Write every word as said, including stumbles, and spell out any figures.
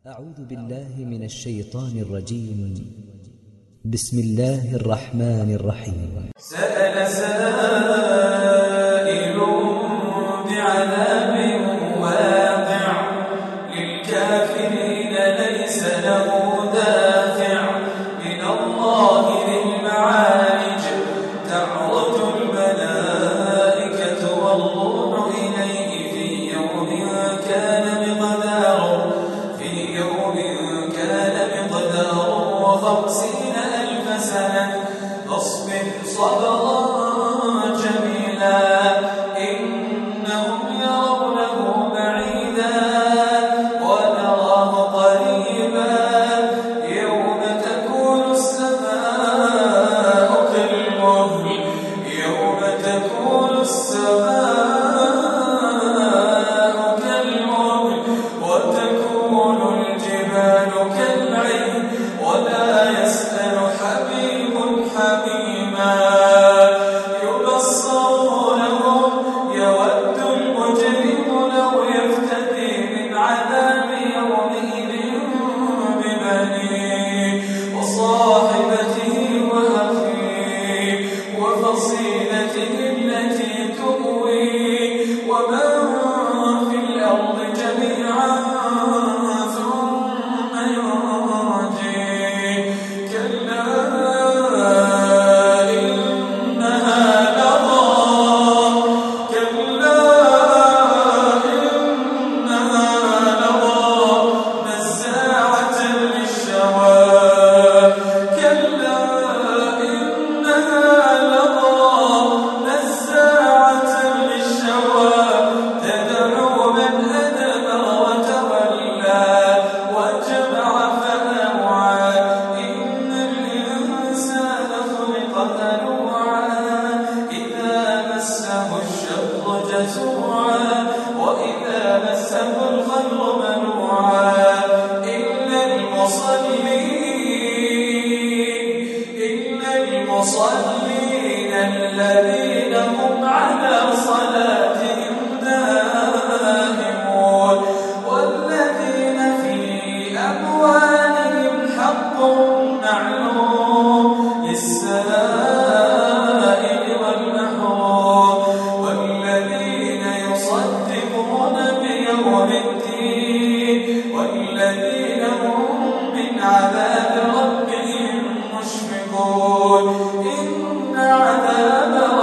أعوذ بالله من الشيطان الرجيم. بسم الله الرحمن الرحيم. سأل سائل بعذاب واقع للكافرين ليس له دافع من الله ذي المعارج تعرج الملائكة والروح إليه في يوم كان مقداره في يوم كان مقداره خمسين ألف سنة فاصبر صبرا جميلا إنهم يرونه بعيدا ونراه قريبا يوم تكون السماء كالمهل يوم تكون السماء كالمهل وتكون الجبال كالعهن ولا يسأل حبيب حميما يبصرونهم يود المجرم لو يفتدي من عذاب يومئذ ببنيه وصاحبته وأخيه وفصيلته التي تؤويه ومن في الأرض جميعا ثم ينجيه كلا وإذا مسه الخير منوعا إلا المصلين إلا المصلين الذين هم على صلاتهم دائمون والذين في أموالهم حق معلوم للسائل والمحروم والذين يصدقون بيوم الدين والذين هم من عذاب ربهم مشفقون إن عذاب